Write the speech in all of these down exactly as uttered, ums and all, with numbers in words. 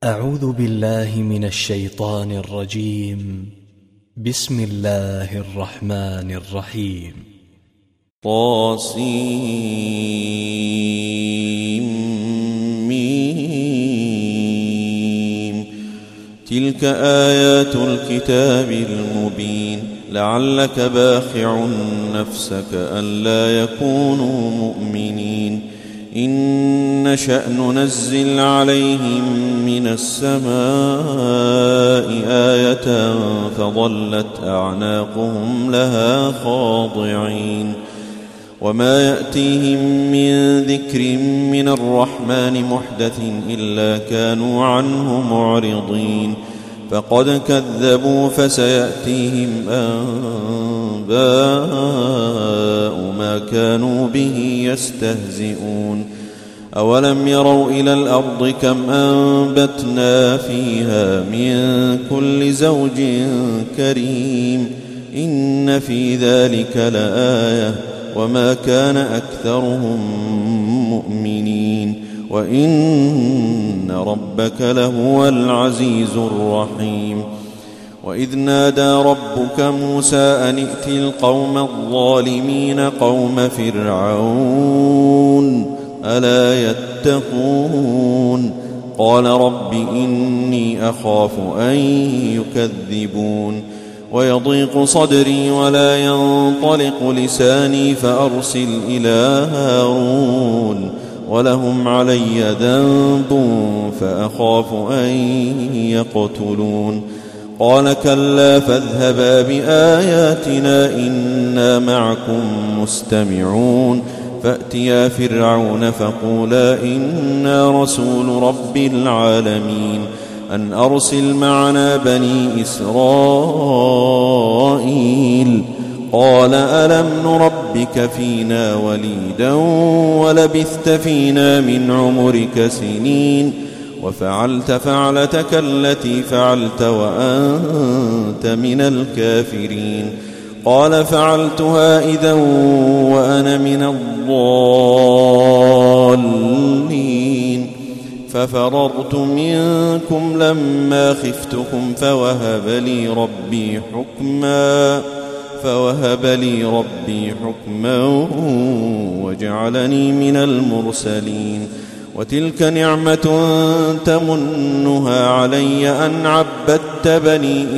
أعوذ بالله من الشيطان الرجيم. بسم الله الرحمن الرحيم. طاسيم. تلك آيات الكتاب المبين. لعلك باخع نفسك ألا يكونوا مؤمنين. إن نشأ ننزل عليهم من السماء آية فظلت أعناقهم لها خاضعين. وما يأتيهم من ذكر من الرحمن محدث إلا كانوا عنه معرضين. فقد كذبوا فسيأتيهم أنباء ما كانوا به يستهزئون. أولم يروا إلى الأرض كم أنبتنا فيها من كل زوج كريم. إن في ذلك لآية وما كان أكثرهم مؤمنين وإن ربك لهو العزيز الرحيم. وإذ نادى ربك موسى أن ائت القوم الظالمين قوم فرعون ألا يتقون. قال رب إني أخاف أن يكذبون ويضيق صدري ولا ينطلق لساني فأرسل إلى هارون ولهم علي ذنب فأخاف أن يقتلون. قال كلا فاذهبا بآياتنا إنا معكم مستمعون. فأتيا فرعون فقولا إنا رسول رب العالمين أن أرسل معنا بني إسرائيل. قال ألم نربك فينا وليدا ولبثت فينا من عمرك سنين وفعلت فعلتك التي فعلت وأنت من الكافرين. قال فعلتها إذا وأنا من الضالين. ففررت منكم لما خفتكم فوهب لي ربي حكما فوهب لي ربي حكما وجعلني من المرسلين. وتلك نعمة تمنها علي أن عبدت بني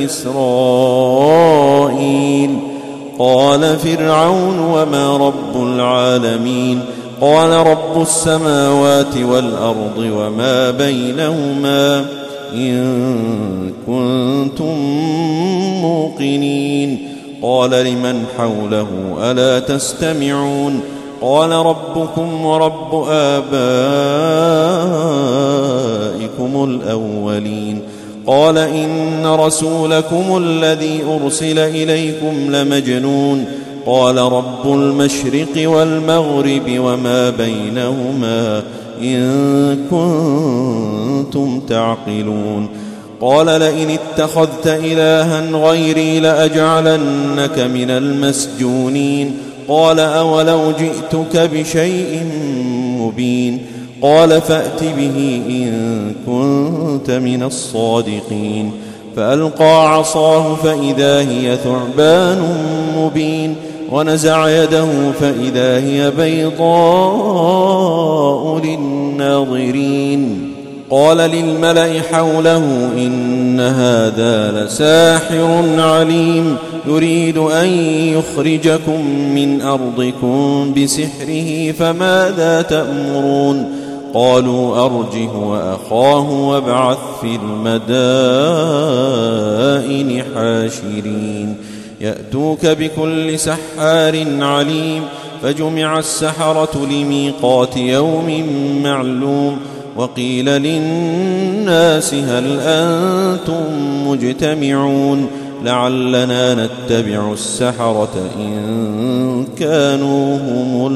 إسرائيل. قال فرعون وما رب العالمين. قال رب السماوات والأرض وما بينهما إن كنتم موقنين. قال لمن حوله ألا تستمعون. قال ربكم ورب آبائكم الأولين. قال إن رسولكم الذي أرسل إليكم لمجنون. قال رب المشرق والمغرب وما بينهما إن كنتم تعقلون. قال لئن اتخذت إلها غيري لأجعلنك من المسجونين. قال أولو جئتك بشيء مبين. قال فأت به إن كنت من الصادقين. فألقى عصاه فإذا هي ثعبان مبين ونزع يده فإذا هي بيضاء للناظرين. قال للملأ حوله إن هذا لساحر عليم يريد أن يخرجكم من أرضكم بسحره فماذا تأمرون. قالوا أرجه وأخاه وابعث في المدائن حاشرين يأتوك بكل سحار عليم. فجمع السحرة لميقات يوم معلوم. وقيل للناس هل أنتم مجتمعون لعلنا نتبع السحرة إن كانوا هم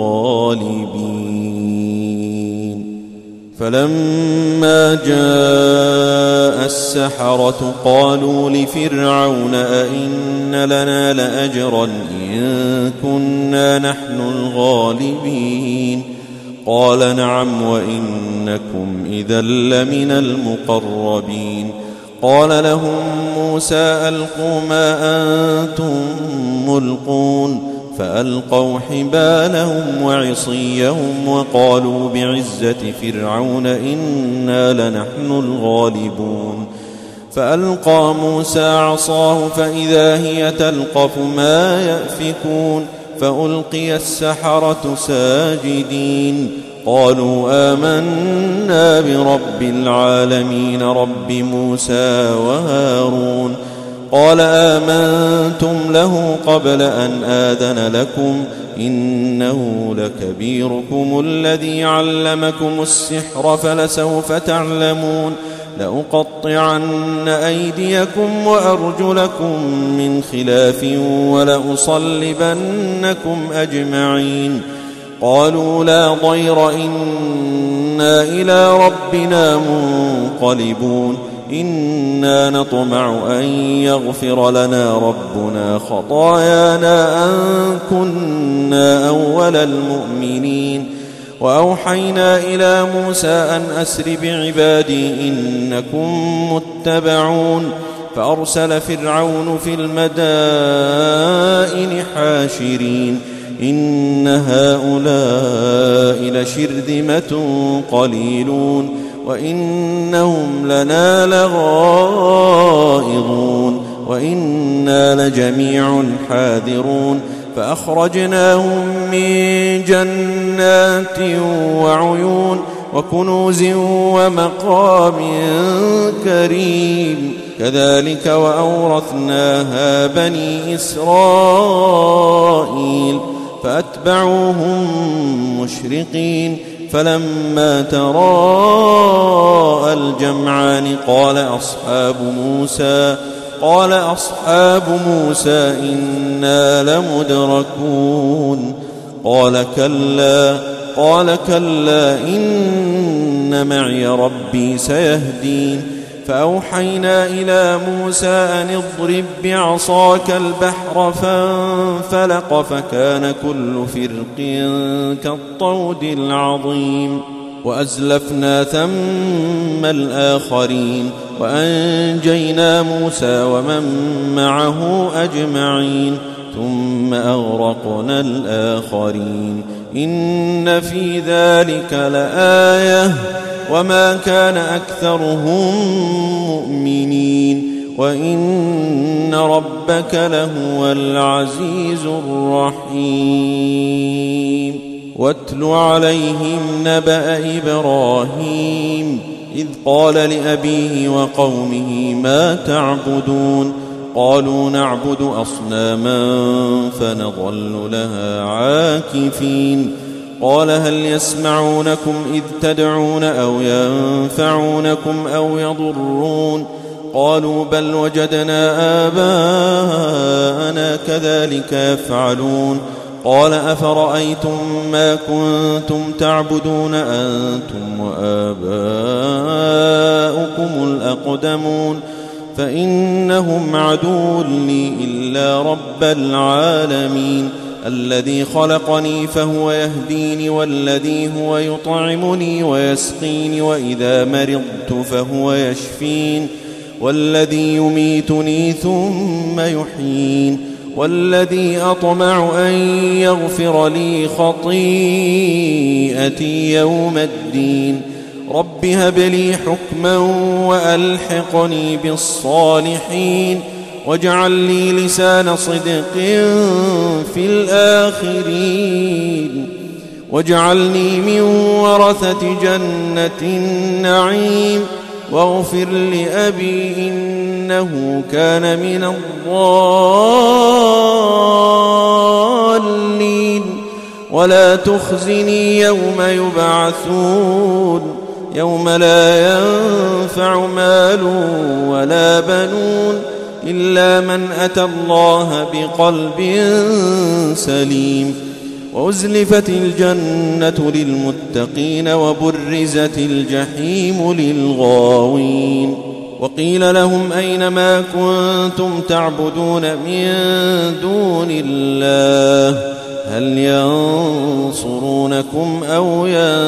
الغالبين. فلما جاء السحرة قالوا لفرعون أئن لنا لأجرا إن كنا نحن الغالبين. قال نعم وإنكم إذا لمن المقربين. قال لهم موسى ألقوا ما أنتم ملقون فألقوا حبالهم وعصيهم وقالوا بعزة فرعون إنا لنحن الغالبون. فألقى موسى عصاه فإذا هي تلقف ما يأفكون فألقي السحرة ساجدين قالوا آمنا برب العالمين رب موسى وهارون. قال آمنتم له قبل أن آذن لكم إنه لكبيركم الذي علمكم السحر فلسوف تعلمون لأقطعن أيديكم وأرجلكم من خلاف ولأصلبنكم أجمعين. قالوا لا ضير إنا إلى ربنا منقلبون إنا نطمع أن يغفر لنا ربنا خطايانا أن كنا أول المؤمنين. وأوحينا إلى موسى أن أسر بعبادي إنكم متبعون. فأرسل فرعون في المدائن حاشرين إن هؤلاء لشرذمة قليلون وإنهم لنا لغائظون وإنا لجميع حاذرون. فأخرجناهم من جنات وعيون وكنوز ومقام كريم كذلك وأورثناها بني إسرائيل فأتبعوهم مشرقين. فلما تراءى الجمعان قال أصحاب موسى قال أصحاب موسى إنا لمدركون. قال كلا قال كلا إن معي ربي سيهدين. فأوحينا إلى موسى أن اضرب بعصاك البحر فانفلق فكان كل فرق كالطود العظيم. وأزلفنا ثم الآخرين وأنجينا موسى ومن معه أجمعين ثم أغرقنا الآخرين. إن في ذلك لآية وما كان أكثرهم مؤمنين وإن ربك لهو العزيز الرحيم. واتل عليهم نبأ إبراهيم إذ قال لأبيه وقومه ما تعبدون قالوا نعبد أصناما فنظل لها عاكفين. قال هل يسمعونكم إذ تدعون أو ينفعونكم أو يضرون قالوا بل وجدنا آباءنا كذلك يفعلون. قال أفرأيتم ما كنتم تعبدون أنتم وآباؤكم الأقدمون فإنهم عدو لي إلا رب العالمين الذي خلقني فهو يهديني والذي هو يطعمني ويسقيني وإذا مرضت فهو يشفين والذي يميتني ثم يحيين والذي أطمع أن يغفر لي خطيئتي يوم الدين. رب هب لي حكما وألحقني بالصالحين واجعل لي لسان صدق في الآخرين واجعلني من ورثة جنة النعيم واغفر لأبي إنه كان من الضالين ولا تخزني يوم يبعثون يوم لا ينفع مال ولا بنون إلا من أتى الله بقلب سليم. وأزلفت الجنة للمتقين وبرزت الجحيم للغاوين. وقيل لهم أين ما كنتم تعبدون من دون الله هل ينصرونكم أو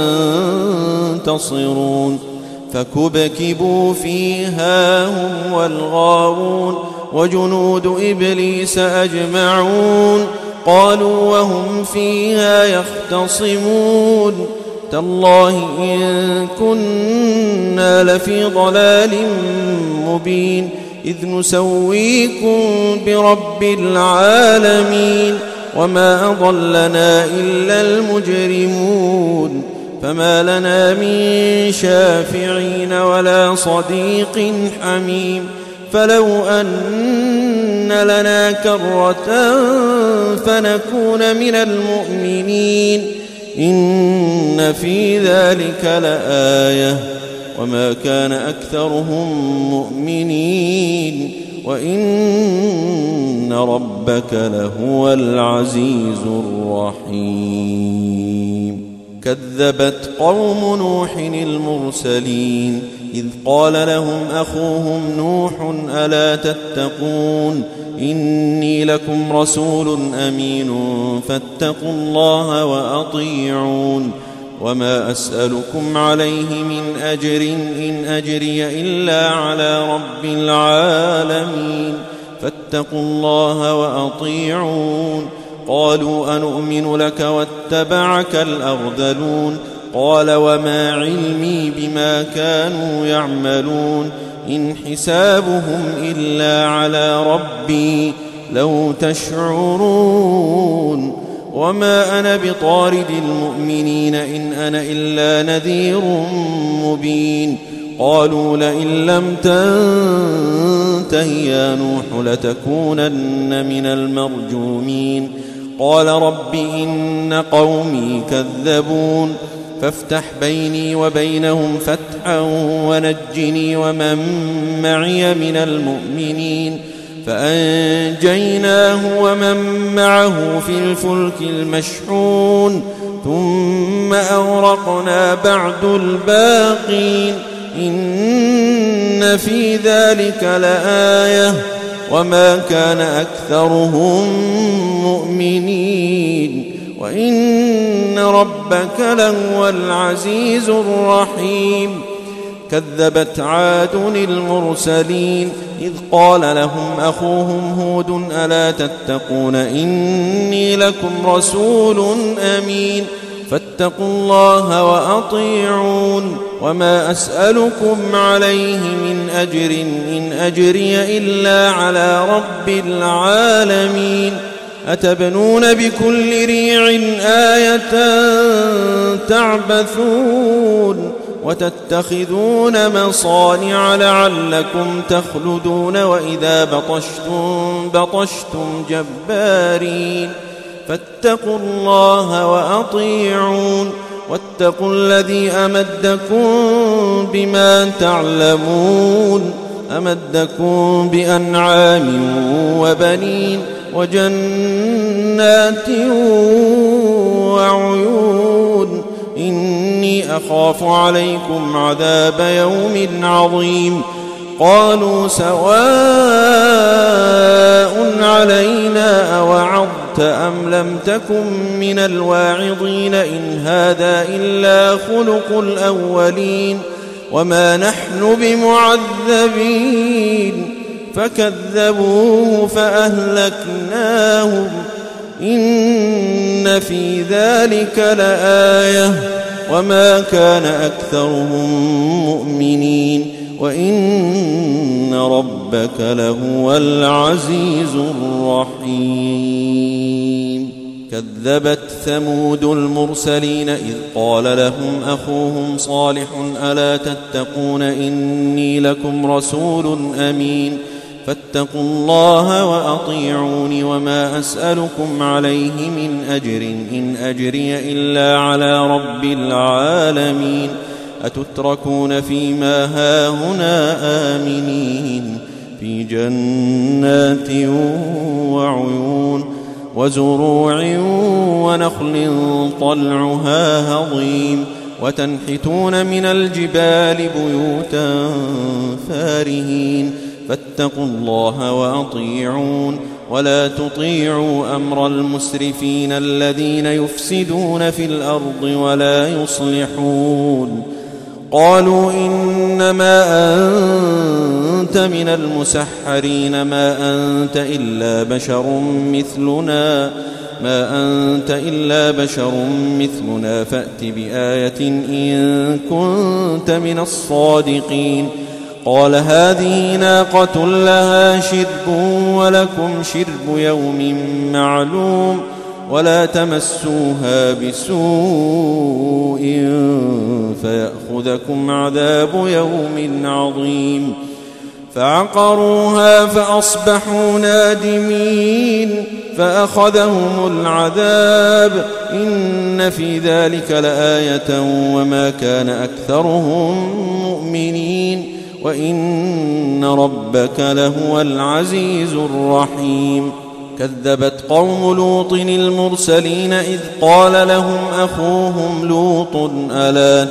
ينتصرون فكبكبوا فيها هم والغاوون وجنود إبليس أجمعون قالوا وهم فيها يختصمون تالله إن كنا لفي ضلال مبين إذ نسويكم برب العالمين وما أضلنا إلا المجرمون فما لنا من شافعين ولا صديق حميم فلو أن لنا كرة فنكون من المؤمنين إن في ذلك لآية وما كان أكثرهم مؤمنين وإن ربك لهو العزيز الرحيم كذبت قوم نوح المرسلين إذ قال لهم أخوهم نوح ألا تتقون إني لكم رسول أمين فاتقوا الله وأطيعون وما أسألكم عليه من أجر إن أجري إلا على رب العالمين فاتقوا الله وأطيعون قالوا أنؤمن لك واتبعك الأرذلون قال وما علمي بما كانوا يعملون إن حسابهم إلا على ربي لو تشعرون وما أنا بطارد المؤمنين إن أنا إلا نذير مبين قالوا لئن لم تنته يا نوح لتكونن من المرجومين قال رب إن قومي كذبون فافتح بيني وبينهم فتحا ونجني ومن معي من المؤمنين فأنجيناه ومن معه في الفلك المشحون ثم أغرقنا بعد الباقين إن في ذلك لآية وما كان أكثرهم مؤمنين وإن ربك لهو العزيز الرحيم كذبت عاد المرسلين إذ قال لهم أخوهم هود ألا تتقون إني لكم رسول أمين فاتقوا الله وأطيعون وما أسألكم عليه من أجر إن أجري إلا على رب العالمين أتبنون بكل ريع آية تعبثون وتتخذون مصانع لعلكم تخلدون وإذا بطشتم بطشتم جبارين فاتقوا الله وأطيعون واتقوا الذي أمدكم بما تعلمون أمدكم بأنعام وبنين وجنات وعيون إني أخاف عليكم عذاب يوم عظيم قالوا سواء علينا أوعظت أم لم تكن من الواعظين إن هذا إلا خلق الأولين وما نحن بمعذبين فكذبوه فأهلكناهم إن في ذلك لآية وما كان أكثرهم مؤمنين وإن ربك لهو العزيز الرحيم كذبت ثمود المرسلين إذ قال لهم أخوهم صالح ألا تتقون إني لكم رسول أمين فاتقوا الله وأطيعون وما أسألكم عليه من أجر إن أجري إلا على رب العالمين أتتركون فيما هاهنا آمنين في جنات وعيون وزروع ونخل طلعها هضيم وتنحتون من الجبال بيوتا فارهين فاتقوا الله وأطيعون ولا تطيعوا أمر المسرفين الذين يفسدون في الأرض ولا يصلحون. قالوا إنما أنت من المسحرين ما أنت إلا بشر مثلنا ما أنت إلا بشر مثلنا فأت بآية إن كنت من الصادقين. قال هذه ناقة لها شرب ولكم شرب يوم معلوم ولا تمسوها بسوء فيأخذكم عذاب يوم عظيم. فعقروها فأصبحوا نادمين فأخذهم العذاب إن في ذلك لآية وما كان أكثرهم مؤمنين وإن ربك لهو العزيز الرحيم. كذبت قوم لوط المرسلين إذ قال لهم أخوهم لوط ألا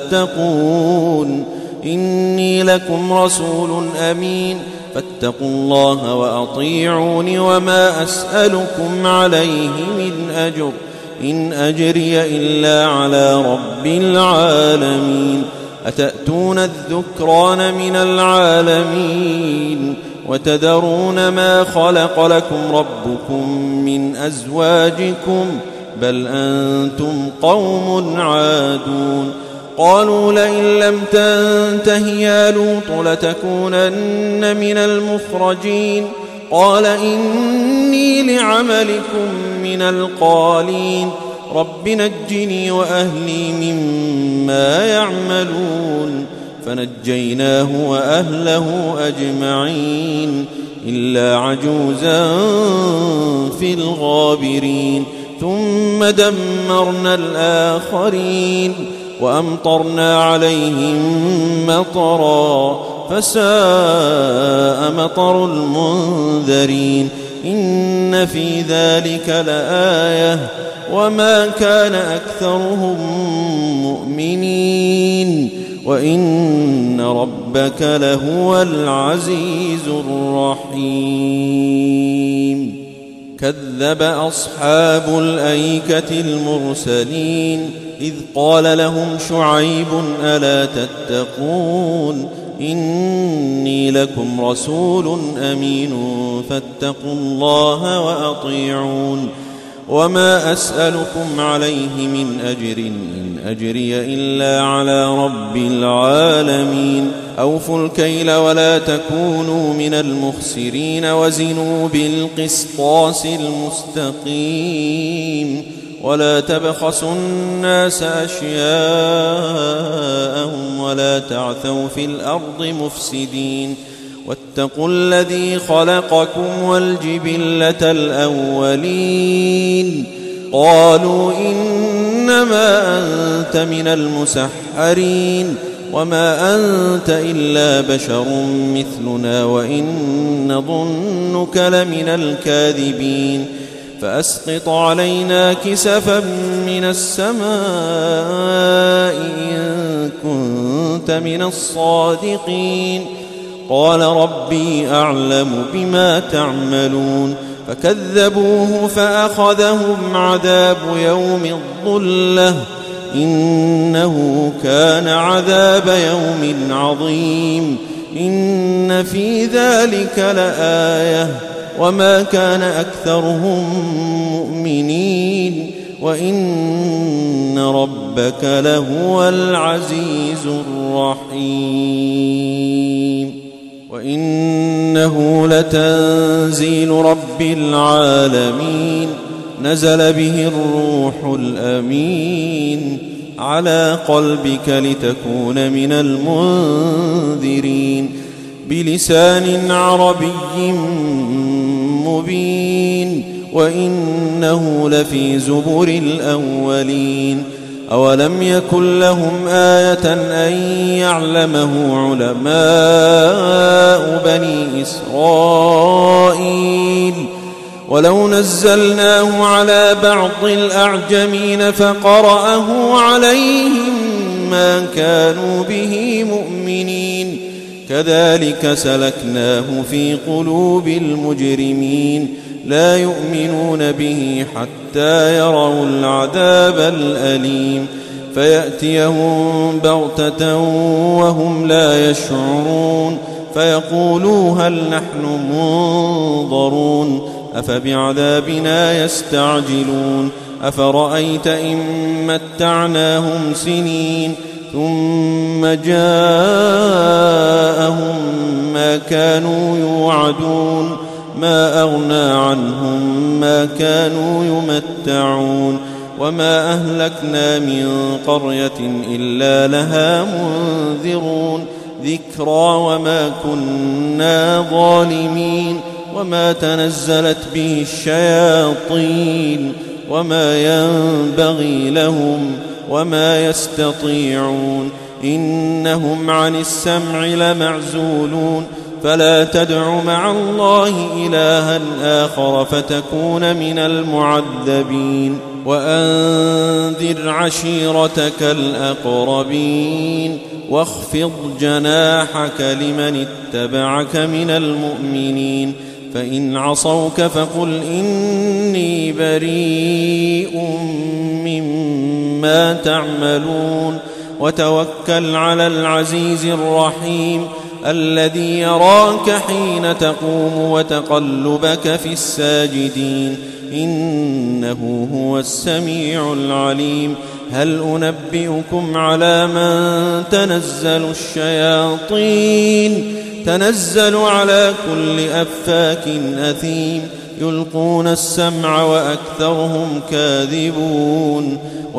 تتقون إني لكم رسول أمين فاتقوا الله وأطيعون وما أسألكم عليه من أجر إن أجري إلا على رب العالمين. أتأتون الذكران من العالمين وتذرون ما خلق لكم ربكم من أزواجكم بل أنتم قوم عادون. قالوا لئن لم تنته يا لوط لتكونن من المخرجين. قال إني لعملكم من القالين رب نجني وأهلي مما يعملون. فنجيناه وأهله أجمعين إلا عجوزا في الغابرين. ثم دمرنا الآخرين وأمطرنا عليهم مطرا فساء مطر المنذرين. إن في ذلك لآية وما كان أكثرهم مؤمنين وإن ربك لهو العزيز الرحيم. كذب أصحاب الأيكة المرسلين إذ قال لهم شعيب ألا تتقون إني لكم رسول أمين فاتقوا الله وأطيعون وما أسألكم عليه من أجر إن أجري إلا على رب العالمين. أوفوا الكيل ولا تكونوا من المخسرين وزنوا بالقسطاس المستقيم ولا تبخسوا الناس أشياءهم ولا تعثوا في الأرض مفسدين. واتقوا الذي خلقكم والجبلة الأولين. قالوا إنما أنت من المسحرين وما أنت إلا بشر مثلنا وإن نظنك لمن الكاذبين. فأسقط علينا كسفا من السماء إن كنت من الصادقين. قال ربي أعلم بما تعملون. فكذبوه فأخذهم عذاب يوم الظلة إنه كان عذاب يوم عظيم. إن في ذلك لآية وما كان أكثرهم مؤمنين وإن ربك لهو العزيز الرحيم. وإنه لتنزيل رب العالمين نزل به الروح الأمين على قلبك لتكون من المنذرين بلسان عربي مبين وإنه لفي زبر الأولين. أولم يكن لهم آية أن يعلمه علماء بني إسرائيل ولو نزلناه على بعض الأعجمين فقرأه عليهم ما كانوا به مؤمنين. كذلك سلكناه في قلوب المجرمين لا يؤمنون به حتى يروا العذاب الأليم فيأتيهم بغتة وهم لا يشعرون فيقولوا هل نحن منظرون أفبعذابنا يستعجلون أفرأيت إن متعناهم سنين ثم جاءهم ما كانوا يوعدون ما أغنى عنهم ما كانوا يمتعون وما أهلكنا من قرية إلا لها منذرون ذكرى وما كنا ظالمين وما تنزلت به الشياطين وما ينبغي لهم وما يستطيعون إنهم عن السمع لمعزولون فلا تدع مع الله إلها آخر فتكون من المعذبين وأنذر عشيرتك الأقربين واخفض جناحك لمن اتبعك من المؤمنين فإن عصوك فقل إني بريء مما تعملون وتوكل على العزيز الرحيم الذي يراك حين تقوم وتقلبك في الساجدين إنه هو السميع العليم هل أنبئكم على من تنزل الشياطين تنزل على كل أفاك أثيم يلقون السمع وأكثرهم كاذبون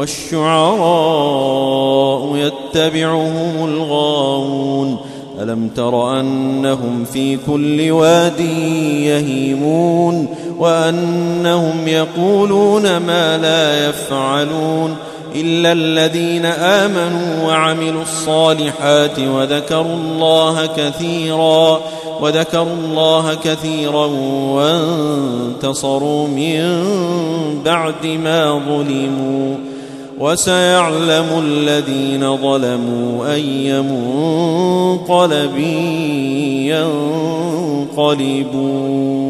والشعراء يتبعهم الغاوون ألم تر أنهم في كل واد يهيمون وأنهم يقولون ما لا يفعلون إلا الذين آمنوا وعملوا الصالحات وذكروا الله كثيرا وذكروا الله كثيرا وانتصروا من بعد ما ظلموا وسيعلم الذين ظلموا أي منقلب ينقلبون.